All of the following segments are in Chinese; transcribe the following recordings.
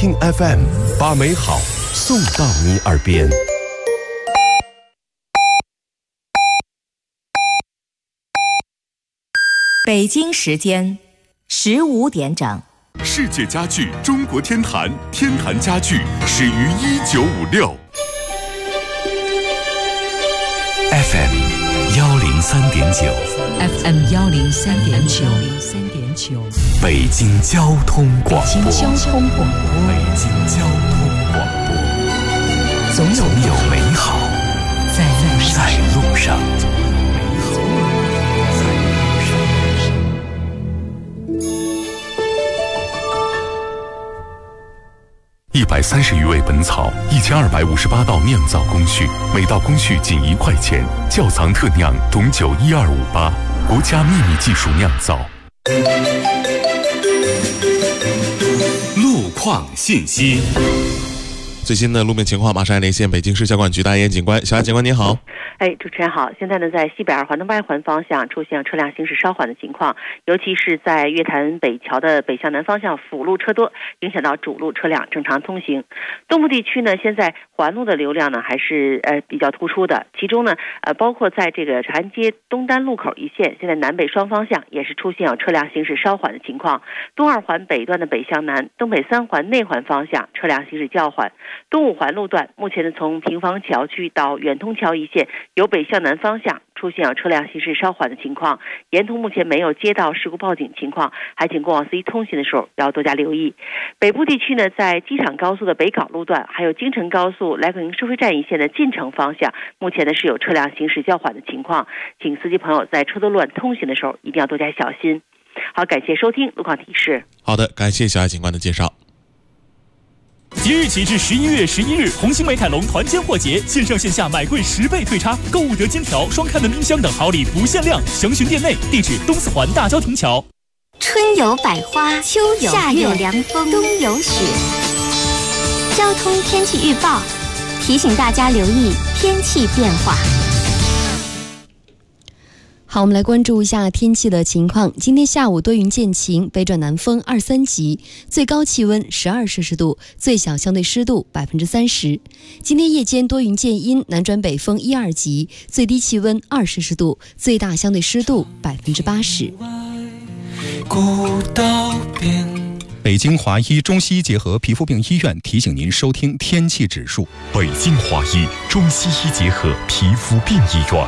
听 FM， 把美好送到你耳边。 北京时间15点整。 世界家具中国天坛，天坛家具始于1956。 FM 103.9 FM 103.9， 北京交通广播。 北京交通广播。 北京交通广播。总有美好在路上。130余味本草，1258道酿造工序，每道工序仅1块钱。窖藏特酿董酒12588，国家秘密技术酿造。 路况信息。 最新的路面情况，马上连线北京市交管局大雁警官。小安警官您好。 主持人好。现在呢，在西北2环的外环方向出现车辆行驶稍缓的情况，尤其是在月坛北桥的北向南方向辅路车多，影响到主路车辆正常通行。东部地区呢，现在环路的流量呢还是比较突出的，其中呢包括在这个长安街东单路口一线，现在南北双方向也是出现有车辆行驶稍缓的情况。东2环北段的北向南、东北3环内环方向车辆行驶较缓。东5环路段目前呢，从平房桥区到远通桥一线，由北向南方向出现有车辆行驶稍缓的情况。沿途目前没有接到事故报警情况，还请过往司机通行的时候要多加留意。北部地区呢，在机场高速的北港路段，还有京承高速来口营收费站一线的进城方向，目前呢是有车辆行驶较缓的情况，请司机朋友在车多乱通行的时候一定要多加小心。好，感谢收听路况提示。 好的，感谢小安警官的介绍。 即日起至11月11日，红星美凯龙团坚货节，线上线下买贵10倍退差，购物得金条、双开门冰箱等好礼不限量，详询店内。地址东4环大郊亭桥。 春有百花，秋有夏有凉风，冬有雪。交通天气预报提醒大家留意天气变化。 好，我们来关注一下天气的情况。今天下午多云见晴，北转南风2、3级，最高气温12摄氏度，最小相对湿度30%。今天夜间多云见阴，南转北风1、2级，最低气温2摄氏度，最大相对湿度80%。 北京华医中西医结合皮肤病医院提醒您收听天气指数。 北京华医中西医结合皮肤病医院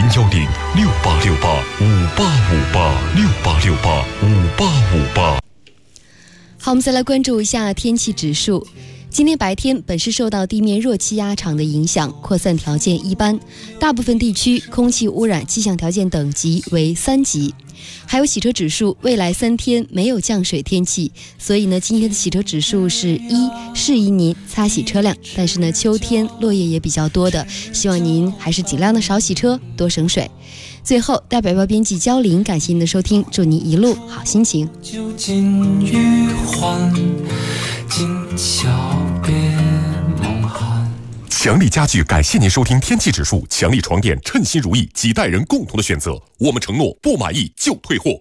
，0106868585858，685858。 好，我们再来关注一下天气指数。今天白天本市受到地面热气压场的影响，扩散条件一般，大部分地区空气污染气象条件等级为3级。还有洗车指数，未来3天没有降水天气，所以呢，今天的洗车指数是1，适宜您擦洗车辆。但是呢，秋天落叶也比较多的，希望您还是尽量的少洗车，多省水。最后，代表编辑焦玲，感谢您的收听，祝您一路好心情。 就近余欢，今宵别梦寒。 强力家具感谢您收听天气指数，强力床垫称心如意，几代人共同的选择。我们承诺不满意就退货。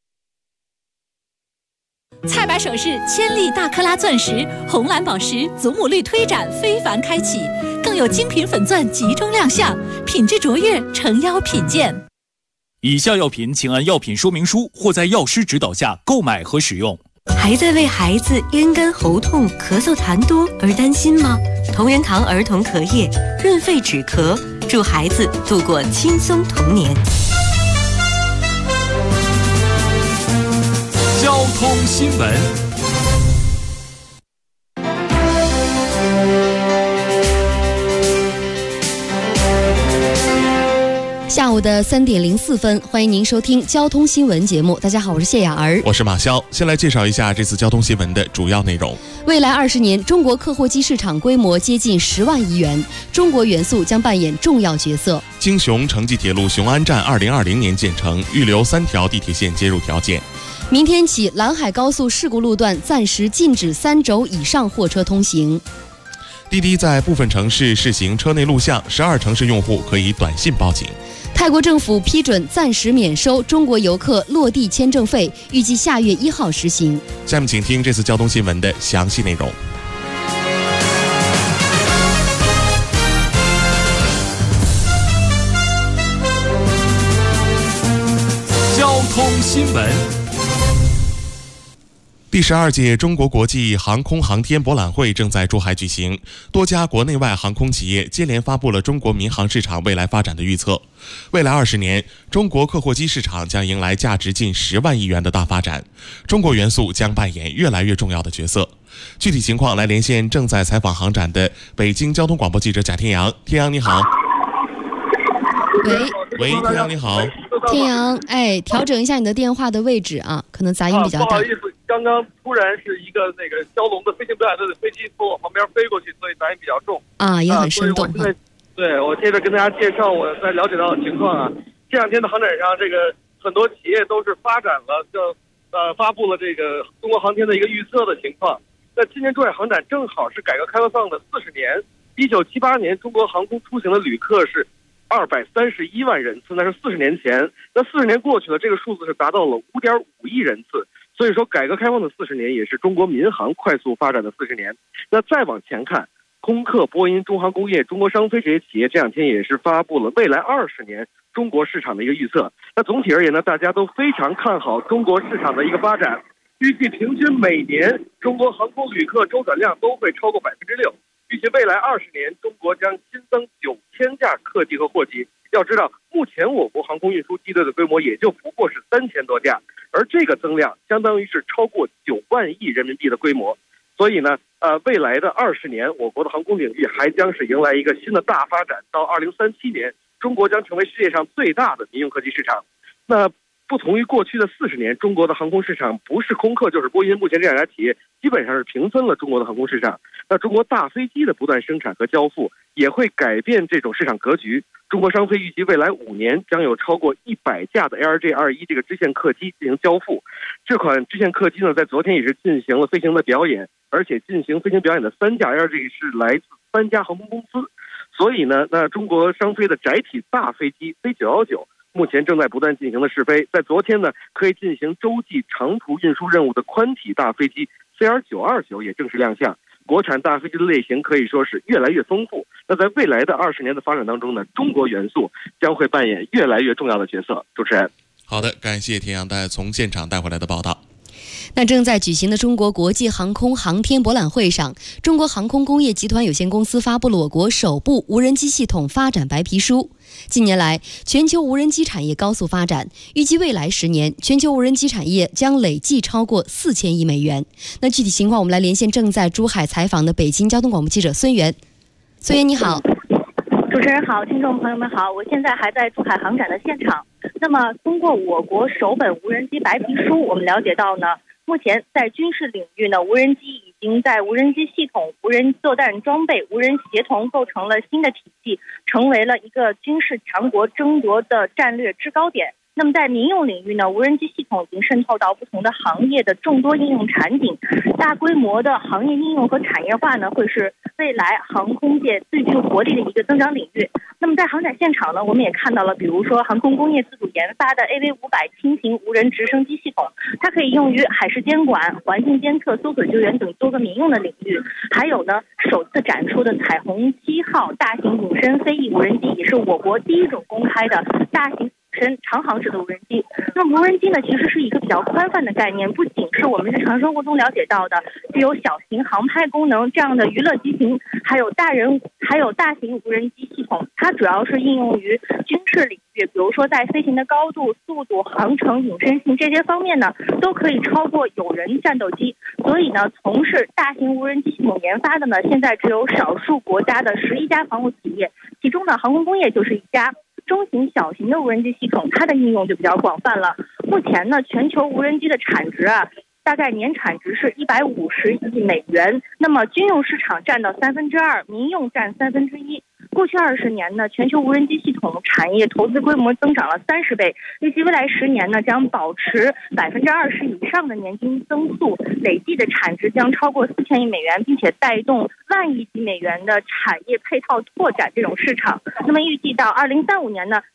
菜百首饰千粒大克拉钻石、红蓝宝石祖母绿推展非凡开启，更有精品粉钻集中亮相，品质卓越，诚邀品鉴。 以下药品请按药品说明书或在药师指导下购买和使用。 还在为孩子咽干喉痛、咳嗽痰多而担心吗？同仁堂儿童咳液润肺止咳，助孩子度过轻松童年。 交通新闻。 下午的3点04分，欢迎您收听交通新闻节目。大家好，我是谢雅儿， 我是马潇。先来介绍一下这次交通新闻的主要内容。 未来20年，中国客货机市场规模接近10万亿元，中国元素将扮演重要角色。 京雄城际铁路雄安站2020年建成，预留3条地铁线接入条件。 明天起，兰海高速事故路段暂时禁止3轴以上货车通行。 滴滴在部分城市试行车内录像，12城市用户可以短信报警。 泰国政府批准暂时免收中国游客落地签证费，预计下月1号实行。 下面请听这次交通新闻的详细内容。 通新闻。 第12届中国国际航空航天博览会正在珠海举行，多家国内外航空企业接连发布了中国民航市场未来发展的预测。未来20年，中国客货机市场将迎来价值近10万亿元的大发展，中国元素将扮演越来越重要的角色。具体情况来连线正在采访航展的北京交通广播记者贾天阳。天阳你好。喂，天阳你好。 天阳，调整一下你的电话的位置啊，可能杂音比较大。 不好意思，刚刚突然是一个那个枭龙的飞行表演队的飞机从我旁边飞过去，所以杂音比较重啊，也很生动。 对，我接着跟大家介绍我在了解到的情况啊。这两天的航展上，这个很多企业都是发展了，发布了这个中国航天的一个预测的情况。那今年珠海航展正好是改革开放的40年，1978年中国航空出行的旅客是231万人次，那是40年前。那40年过去了，这个数字是达到了5.5亿人次。所以说，改革开放的40年也是中国民航快速发展的40年。那再往前看，空客、波音、中航工业、中国商飞这些企业这两天也是发布了未来20年中国市场的一个预测。那总体而言呢，大家都非常看好中国市场的一个发展。预计平均每年中国航空旅客周转量都会超过6%。预计未来20年，中国将新增9000架客机和货机。要知道，目前我国航空运输机队的规模也就不过是3000多架，而这个增量相当于是超过9万亿人民币的规模。所以呢，未来的20年，我国的航空领域还将是迎来一个新的大发展。到2037年，中国将成为世界上最大的民用客机市场。那不同于过去的40年，中国的航空市场不是空客就是波音，目前这两家企业基本上是平分了中国的航空市场。那中国大飞机的不断生产和交付也会改变这种市场格局。中国商飞预计未来5年将有超过100架的 ARJ21这个支线客机进行交付。这款支线客机呢，在昨天也是进行了飞行的表演，而且进行飞行表演的3架 ARJ 是来自3家航空公司。所以呢，那中国商飞的载体大飞机 C919目前正在不断进行的试飞。在昨天呢，可以进行洲际长途运输任务的宽体大飞机 CR929也正式亮相。国产大飞机的类型可以说是越来越丰富。那在未来的20年的发展当中呢，中国元素将会扮演越来越重要的角色。主持人， 好的，感谢田阳从现场带回来的报道。 那正在举行的中国国际航空航天博览会上，中国航空工业集团有限公司发布了我国首部无人机系统发展白皮书。近年来，全球无人机产业高速发展，预计未来10年，全球无人机产业将累计超过4000亿美元。那具体情况，我们来连线正在珠海采访的北京交通广播记者孙源。孙源，你好。 主持人好，听众朋友们好，我现在还在珠海航展的现场。那么，通过我国首本无人机白皮书，我们了解到呢，目前在军事领域呢，无人机已经在无人机系统、无人作战装备、无人协同构成了新的体系，成为了一个军事强国争夺的战略制高点。那么在民用领域呢，无人机系统已经渗透到不同的行业的众多应用场景，大规模的行业应用和产业化呢，会是未来航空界最具活力的一个增长领域。那么在航展现场呢，我们也看到了，比如说航空工业自主研发的 AV500轻型无人直升机系统，它可以用于海事监管、环境监测、搜索救援等多个民用的领域。还有呢，首次展出的彩虹7号大型隐身飞翼无人机，也是我国第一种公开的大型长航式的无人机。那么无人机呢，其实是一个比较宽泛的概念，不仅是我们日常生活中了解到的具有小型航拍功能这样的娱乐机型，还有大型无人机系统，它主要是应用于军事领域，比如说在飞行的高度、速度、航程、隐身性这些方面呢，都可以超过有人战斗机。所以呢，从事大型无人机系统研发的呢，现在只有少数国家的11家防务企业，其中呢，航空工业就是一家。中型、小型的无人机系统，它的应用就比较广泛了。目前呢，全球无人机的产值大概年产值是150亿美元。那么军用市场占到2%，民用占1/3。过去20年呢，全球无人机系统产业投资规模增长了30倍，预计未来10年呢，将保持20%以上的年均增速，累计的产值将超过4000亿美元，并且带动万亿级美元的产业配套拓展这种市场。那么预计到2035年呢，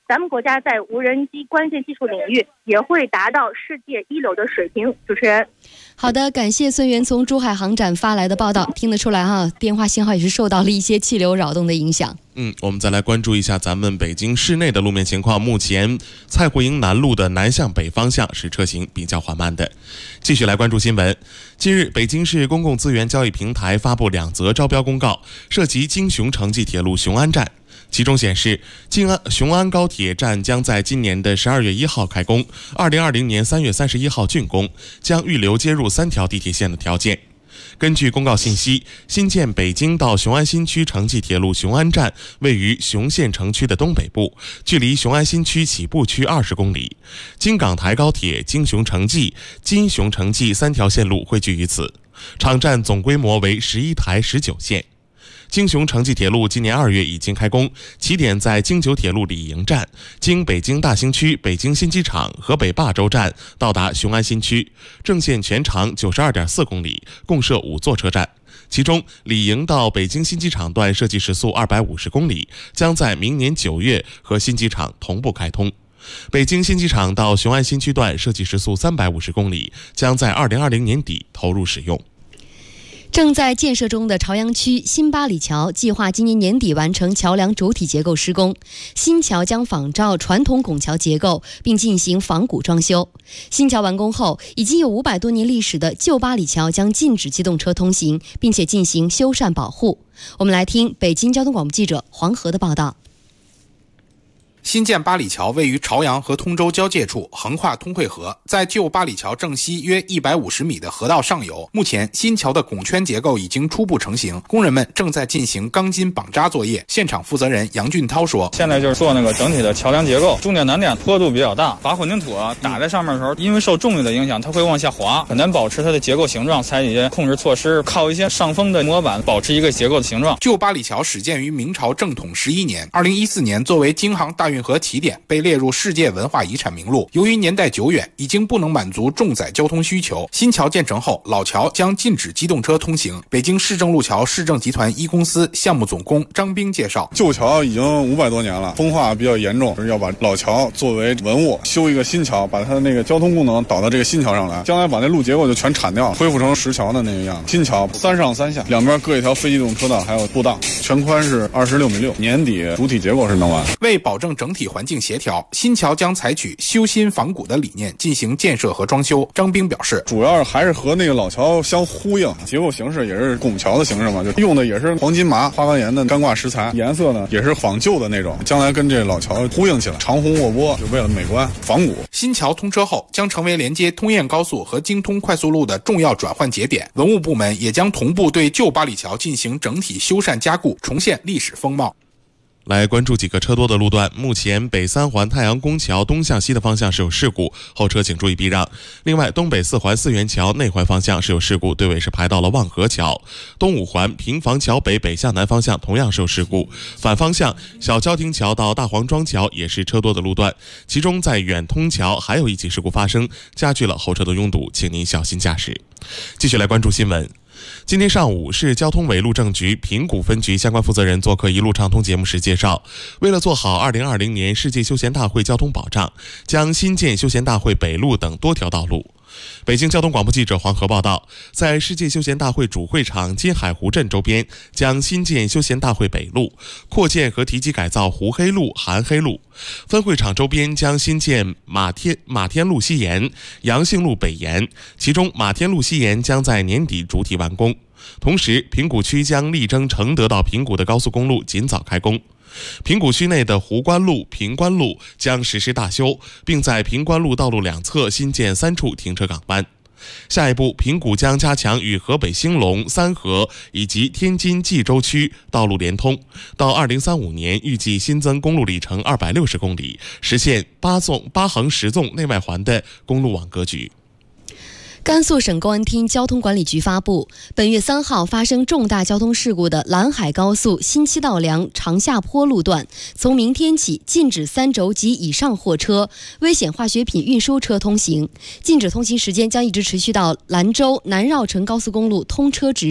咱们国家在无人机关键技术领域也会达到世界一流的水平。主持人， 好的，感谢孙源从珠海航展发来的报道。听得出来哈，电话信号也是受到了一些气流扰动的影响。 我们再来关注一下咱们北京市内的路面情况。目前蔡胡营南路的南向北方向是车行比较缓慢的。继续来关注新闻。近日，北京市公共资源交易平台发布2则招标公告，涉及京雄城际铁路雄安站。其中显示，雄安高铁站将在今年的12月1号开工，2020年3月31号竣工，将预留接入3条地铁线的条件。根据公告信息，新建北京到雄安新区城际铁路雄安站位于雄县城区的东北部，距离雄安新区起步区20公里。京港台高铁京雄城际、金雄城际3条线路汇聚于此，场站总规模为11台19线。京雄城际铁路今年2月已经开工，起点在京九铁路里营站，经北京大兴区、北京新机场、河北霸州站到达雄安新区，正线全长92.4公里，共设5座车站。其中，里营到北京新机场段设计时速250公里，将在明年9月和新机场同步开通。北京新机场到雄安新区段设计时速350公里，将在2020年底投入使用。 正在建设中的朝阳区新八里桥计划今年年底完成桥梁主体结构施工，新桥将仿照传统拱桥结构，并进行仿古装修。新桥完工后，已经有500多年历史的旧八里桥将禁止机动车通行，并且进行修缮保护。我们来听北京交通广播记者黄河的报道。 新建八里桥位于朝阳和通州交界处，横跨通惠河，在旧八里桥正西约150米的河道上游。目前，新桥的拱圈结构已经初步成型，工人们正在进行钢筋绑扎作业。现场负责人杨俊涛说：“ 现在就是做那个整体的桥梁结构，重点难点坡度比较大，把混凝土打在上面的时候，因为受重力的影响，它会往下滑，很难保持它的结构形状，采取一些控制措施，靠一些上风的模板保持一个结构的形状。” 旧八里桥始建于明朝正统11年，2014年作为京杭大运河起点被列入世界文化遗产名录。由于年代久远，已经不能满足重载交通需求。新桥建成后，老桥将禁止机动车通行。北京市政路桥市政集团一公司项目总工张兵介绍：“ 旧桥已经500多年了，风化比较严重，要把老桥作为文物，修一个新桥，把它的那个交通功能导到这个新桥上来，将来把那路结构就全铲掉，恢复成石桥的那个样子。新桥3上3下，两边各一条非机动车道，还有步道，全宽是26.6米，年底主体结构是能完。 为保证整体环境协调，新桥将采取修新仿古的理念进行建设和装修。张兵表示， 主要还是和那个老桥相呼应，结构形式也是拱桥的形式嘛，就用的也是黄金麻、花岗岩的干挂石材，颜色呢也是仿旧的那种，将来跟这老桥呼应起来，长虹卧波，就为了美观仿古。 新桥通车后，将成为连接通燕高速和京通快速路的重要转换节点。文物部门也将同步对旧八里桥进行整体修缮加固，重现历史风貌。 来关注几个车多的路段。目前北三环太阳宫桥东向西的方向是有事故，后车请注意避让。另外，东北四环四元桥内环方向是有事故，队尾是排到了望河桥。东五环平房桥北北向南方向同样是有事故，反方向小交亭桥到大黄庄桥也是车多的路段。其中在远通桥还有一起事故发生，加剧了后车的拥堵，请您小心驾驶。继续来关注新闻。今天上午，市交通委路政局平谷分局相关负责人做客一路畅通节目时介绍，为了做好2020年世界休闲大会交通保障，将新建休闲大会北路等多条道路。北京交通广播记者黄河报道，在世界休闲大会主会场金海湖镇周边将新建休闲大会北路，扩建和提级改造湖黑路、韩黑路。分会场周边将新建马天路西沿、杨姓路北沿，其中马天路西沿将在年底主体完工。同时，平谷区将力争承德到平谷的高速公路尽早开工。平谷区内的湖关路、平关路将实施大修，并在平关路道路两侧新建3处停车港湾。下一步，平谷将加强与河北兴隆、三河以及天津蓟州区道路连通，到2035年预计新增公路里程260公里，实现8横10纵内外环的公路网格局。 甘肃省公安厅交通管理局发布，本月3号发生重大交通事故的兰海高速新七道梁长下坡路段，从明天起禁止3轴及以上货车、危险化学品运输车通行，禁止通行时间将一直持续到兰州南绕城高速公路通车之日。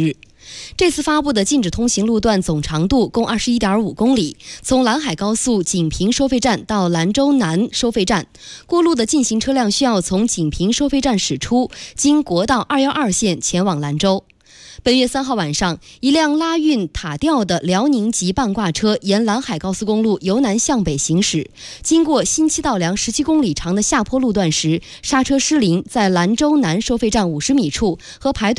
这次发布的禁止通行路段总长度共21.5公里，从兰海高速锦屏收费站到兰州南收费站，过路的进行车辆需要从锦屏收费站驶出，经国道212线前往兰州。本月3号晚上，一辆拉运塔吊的辽宁籍半挂车沿兰海高速公路由南向北行驶，经过新七道梁17公里长的下坡路段时，刹车失灵，在兰州南收费站50米处和排队